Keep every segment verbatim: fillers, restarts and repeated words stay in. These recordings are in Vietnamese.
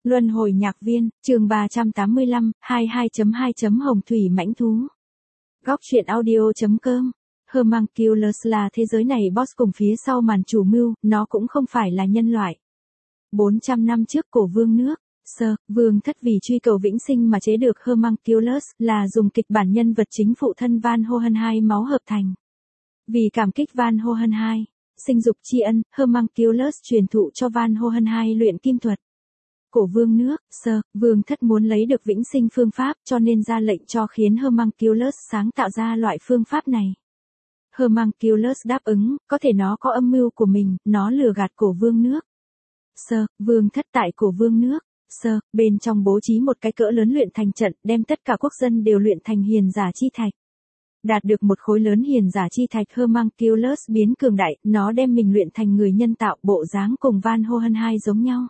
Luân hồi nhạc viên, chương ba trăm tám mươi lăm, hai mươi hai chấm hai chấm Hồng thủy mãnh thú. Góc truyện audio.com. Homunculus là thế giới này boss cùng phía sau màn chủ mưu, nó cũng không phải là nhân loại. bốn trăm năm trước cổ vương nước, Sơ, vương thất vì truy cầu vĩnh sinh mà chế được Homunculus, là dùng kịch bản nhân vật chính phụ thân Van Hohenheim máu hợp thành. Vì cảm kích Van Hohenheim, sinh dục tri ân, Homunculus truyền thụ cho Van Hohenheim luyện kim thuật. Cổ vương nước, Sơ, vương thất muốn lấy được vĩnh sinh phương pháp cho nên ra lệnh cho khiến Homunculus sáng tạo ra loại phương pháp này. Homunculus đáp ứng, có thể nó có âm mưu của mình, nó lừa gạt cổ vương nước. Sơ, vương thất tại cổ vương nước, Sơ, bên trong bố trí một cái cỡ lớn luyện thành trận, đem tất cả quốc dân đều luyện thành hiền giả chi thạch. Đạt được một khối lớn hiền giả chi thạch, Homunculus biến cường đại, nó đem mình luyện thành người nhân tạo, bộ dáng cùng Van Hohenheim giống nhau.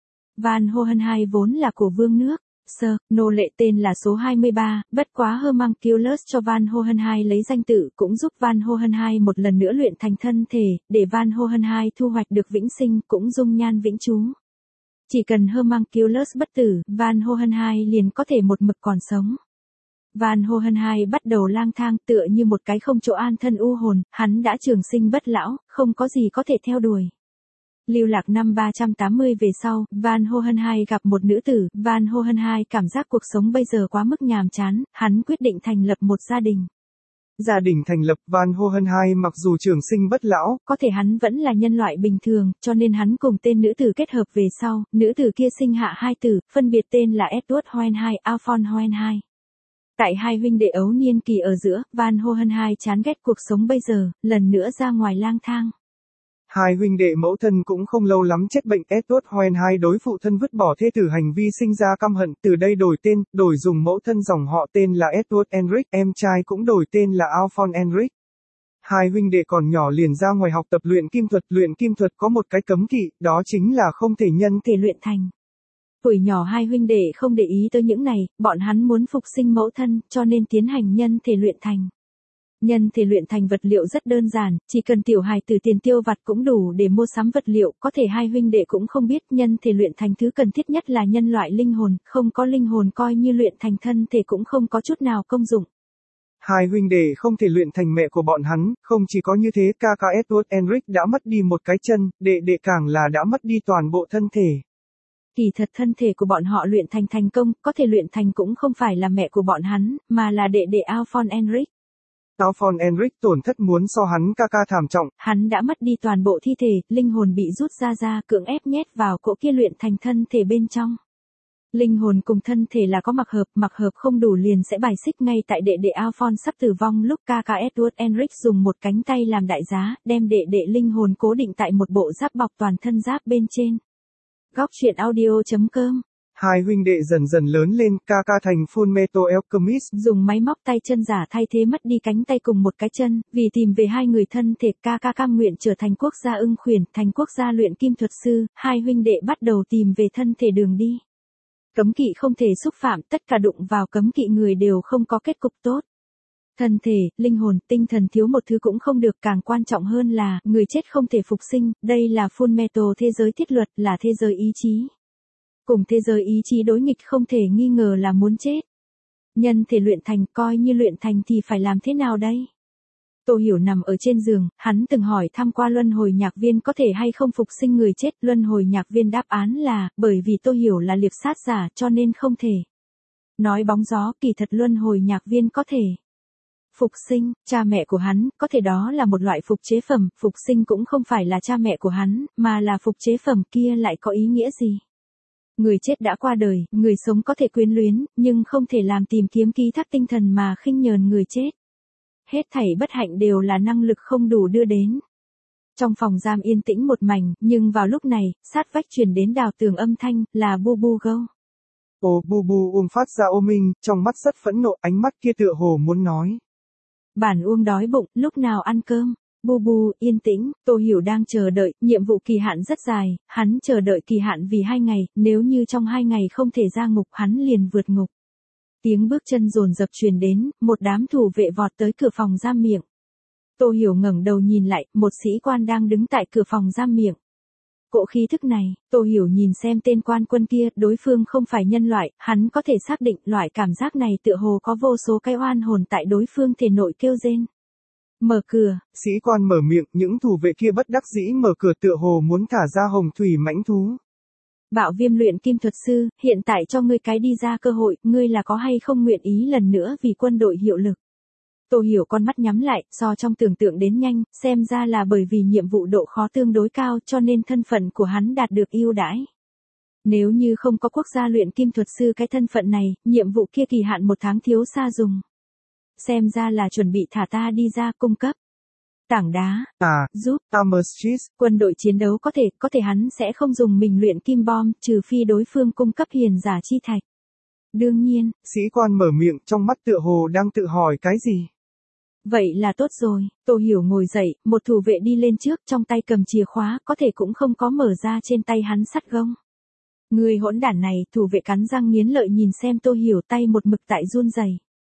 Van Hohenheim vốn là cổ vương nước, Sơ, nô lệ tên là số hai mươi ba, bất quá Homunculus cho Van Hohenheim lấy danh tự cũng giúp Van Hohenheim một lần nữa luyện thành thân thể, để Van Hohenheim thu hoạch được vĩnh sinh cũng dung nhan vĩnh trú. Chỉ cần Homunculus bất tử, Van Hohenheim liền có thể một mực còn sống. Van Hohenheim bắt đầu lang thang tựa như một cái không chỗ an thân u hồn, hắn đã trường sinh bất lão, không có gì có thể theo đuổi. Lưu lạc năm ba trăm tám mươi về sau, Van Hohenheim gặp một nữ tử, Van Hohenheim cảm giác cuộc sống bây giờ quá mức nhàm chán, hắn quyết định thành lập một gia đình. Gia đình thành lập, Van Hohenheim mặc dù trường sinh bất lão, có thể hắn vẫn là nhân loại bình thường, cho nên hắn cùng tên nữ tử kết hợp về sau, nữ tử kia sinh hạ hai tử, phân biệt tên là Edward Hohenheim, Alphonse Hohenheim. Tại hai huynh đệ ấu niên kỳ ở giữa, Van Hohenheim chán ghét cuộc sống bây giờ, lần nữa ra ngoài lang thang. Hai huynh đệ mẫu thân cũng không lâu lắm chết bệnh, Edward Hohenheim đối phụ thân vứt bỏ thê tử hành vi sinh ra căm hận, từ đây đổi tên, đổi dùng mẫu thân dòng họ tên là Edward Enric, em trai cũng đổi tên là Alphonse Enric. Hai huynh đệ còn nhỏ liền ra ngoài học tập luyện kim thuật, luyện kim thuật có một cái cấm kỵ, đó chính là không thể nhân thể luyện thành. Tuổi nhỏ hai huynh đệ không để ý tới những này, bọn hắn muốn phục sinh mẫu thân, cho nên tiến hành nhân thể luyện thành. Nhân thể luyện thành vật liệu rất đơn giản, chỉ cần tiểu hài từ tiền tiêu vặt cũng đủ để mua sắm vật liệu, có thể hai huynh đệ cũng không biết nhân thể luyện thành thứ cần thiết nhất là nhân loại linh hồn, không có linh hồn coi như luyện thành thân thể cũng không có chút nào công dụng. Hai huynh đệ không thể luyện thành mẹ của bọn hắn, không chỉ có như thế, ca ca Edward Enric đã mất đi một cái chân, đệ đệ càng là đã mất đi toàn bộ thân thể. Kỳ thật thân thể của bọn họ luyện thành thành công, có thể luyện thành cũng không phải là mẹ của bọn hắn, mà là đệ đệ Alphonse Enric. Alphonse Enric tổn thất muốn so hắn ca ca thảm trọng. Hắn đã mất đi toàn bộ thi thể, linh hồn bị rút ra ra, cưỡng ép nhét vào cỗ kia luyện thành thân thể bên trong. Linh hồn cùng thân thể là có mặc hợp, mặc hợp không đủ liền sẽ bài xích. Ngay tại đệ đệ Alphonse sắp tử vong lúc ca ca Edward Enric dùng một cánh tay làm đại giá, đem đệ đệ linh hồn cố định tại một bộ giáp bọc toàn thân giáp bên trên. Góc truyện audio.com. Hai huynh đệ dần dần lớn lên, ca ca thành Fullmetal Alchemist, dùng máy móc tay chân giả thay thế mất đi cánh tay cùng một cái chân, vì tìm về hai người thân thể, ca ca cam nguyện trở thành quốc gia ưng khuyển, thành quốc gia luyện kim thuật sư, hai huynh đệ bắt đầu tìm về thân thể đường đi. Cấm kỵ không thể xúc phạm, tất cả đụng vào cấm kỵ người đều không có kết cục tốt. Thân thể, linh hồn, tinh thần thiếu một thứ cũng không được, càng quan trọng hơn là, người chết không thể phục sinh, đây là Fullmetal thế giới thiết luật, là thế giới ý chí. Cùng thế giới ý chí đối nghịch không thể nghi ngờ là muốn chết. Nhân thể luyện thành, coi như luyện thành thì phải làm thế nào đây? Tô Hiểu nằm ở trên giường, hắn từng hỏi thăm qua luân hồi nhạc viên có thể hay không phục sinh người chết, luân hồi nhạc viên đáp án là, bởi vì Tô Hiểu là liệp sát giả cho nên không thể. Nói bóng gió, kỳ thật luân hồi nhạc viên có thể phục sinh, cha mẹ của hắn, có thể đó là một loại phục chế phẩm, phục sinh cũng không phải là cha mẹ của hắn, mà là phục chế phẩm, kia lại có ý nghĩa gì? Người chết đã qua đời, người sống có thể quyến luyến, nhưng không thể làm tìm kiếm ký thác tinh thần mà khinh nhờn người chết. Hết thảy bất hạnh đều là năng lực không đủ đưa đến. Trong phòng giam yên tĩnh một mảnh, nhưng vào lúc này, sát vách truyền đến đào tường âm thanh, là Bu Bu Gâu. Ồ Bu Bu Uông phát ra ô minh, trong mắt rất phẫn nộ, ánh mắt kia tựa hồ muốn nói. Bản Uông đói bụng, lúc nào ăn cơm? Bu Bu, yên tĩnh, Tô Hiểu đang chờ đợi, nhiệm vụ kỳ hạn rất dài, hắn chờ đợi kỳ hạn vì hai ngày, nếu như trong hai ngày không thể ra ngục hắn liền vượt ngục. Tiếng bước chân dồn dập truyền đến, một đám thủ vệ vọt tới cửa phòng giam miệng. Tô Hiểu ngẩng đầu nhìn lại, một sĩ quan đang đứng tại cửa phòng giam miệng. Cỗ khí thức này, Tô Hiểu nhìn xem tên quan quân kia, đối phương không phải nhân loại, hắn có thể xác định loại cảm giác này tựa hồ có vô số cái oan hồn tại đối phương thể nội kêu rên. Mở cửa. Sĩ quan mở miệng, những thủ vệ kia bất đắc dĩ mở cửa tựa hồ muốn thả ra hồng thủy mãnh thú. Bạo Viêm luyện kim thuật sư, hiện tại cho ngươi cái đi ra cơ hội, ngươi là có hay không nguyện ý lần nữa vì quân đội hiệu lực. Tô Hiểu con mắt nhắm lại, so trong tưởng tượng đến nhanh, xem ra là bởi vì nhiệm vụ độ khó tương đối cao cho nên thân phận của hắn đạt được ưu đãi. Nếu như không có quốc gia luyện kim thuật sư cái thân phận này, nhiệm vụ kia kỳ hạn một tháng thiếu xa dùng. Xem ra là chuẩn bị thả ta đi ra cung cấp. Tảng đá. À, giúp. Amethyst. Quân đội chiến đấu có thể, có thể hắn sẽ không dùng mình luyện kim bom, trừ phi đối phương cung cấp hiền giả chi thạch. Đương nhiên. Sĩ quan mở miệng trong mắt tựa hồ đang tự hỏi cái gì. Vậy là tốt rồi, Tô Hiểu ngồi dậy, một thủ vệ đi lên trước trong tay cầm chìa khóa, có thể cũng không có mở ra trên tay hắn sắt gông. Người hỗn đản này, thủ vệ cắn răng nghiến lợi nhìn xem Tô Hiểu tay một mực tại run rẩy.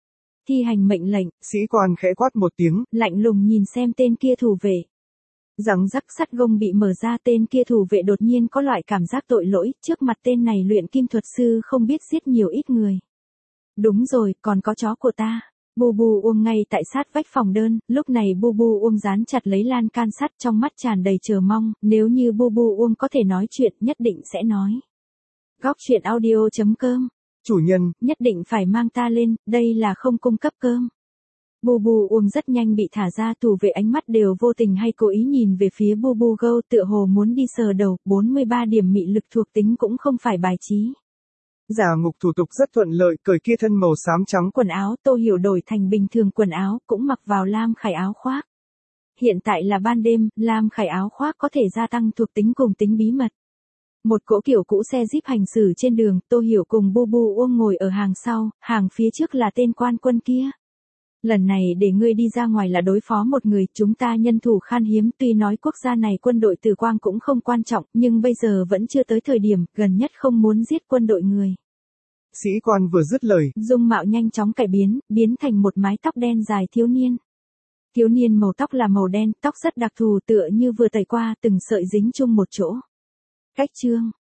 Thi hành mệnh lệnh. Sĩ quan khẽ quát một tiếng, lạnh lùng nhìn xem tên kia thủ vệ. Rằng rắc sắt gông bị mở ra, tên kia thủ vệ đột nhiên có loại cảm giác tội lỗi, trước mặt tên này luyện kim thuật sư không biết giết nhiều ít người. Đúng rồi, còn có chó của ta. Bu Bu Uông ngay tại sát vách phòng đơn, lúc này Bu Bu Uông dán chặt lấy lan can sắt, trong mắt tràn đầy chờ mong, nếu như Bu Bu Uông có thể nói chuyện nhất định sẽ nói. Góc truyện audio chấm com. Chủ nhân, nhất định phải mang ta lên, đây là không cung cấp cơm. Bu Bu Uông rất nhanh bị thả ra, thủ vệ ánh mắt đều vô tình hay cố ý nhìn về phía Bu Bu Go, tựa hồ muốn đi sờ đầu, bốn mươi ba điểm mị lực thuộc tính cũng không phải bài trí. Giả ngục thủ tục rất thuận lợi, cởi kia thân màu xám trắng quần áo, Tô Hiểu đổi thành bình thường quần áo, cũng mặc vào lam khải áo khoác. Hiện tại là ban đêm, lam khải áo khoác có thể gia tăng thuộc tính cùng tính bí mật. Một cỗ kiểu cũ xe Jeep hành xử trên đường, Tô Hiểu cùng Bu Bu Uông ngồi ở hàng sau, hàng phía trước là tên quan quân kia. Lần này để ngươi đi ra ngoài là đối phó một người, chúng ta nhân thủ khan hiếm, tuy nói quốc gia này quân đội tử quang cũng không quan trọng, nhưng bây giờ vẫn chưa tới thời điểm, gần nhất không muốn giết quân đội người. Sĩ quan vừa dứt lời, dung mạo nhanh chóng cải biến, biến thành một mái tóc đen dài thiếu niên. Thiếu niên màu tóc là màu đen, tóc rất đặc thù tựa như vừa tẩy qua, từng sợi dính chung một chỗ. Cách chương.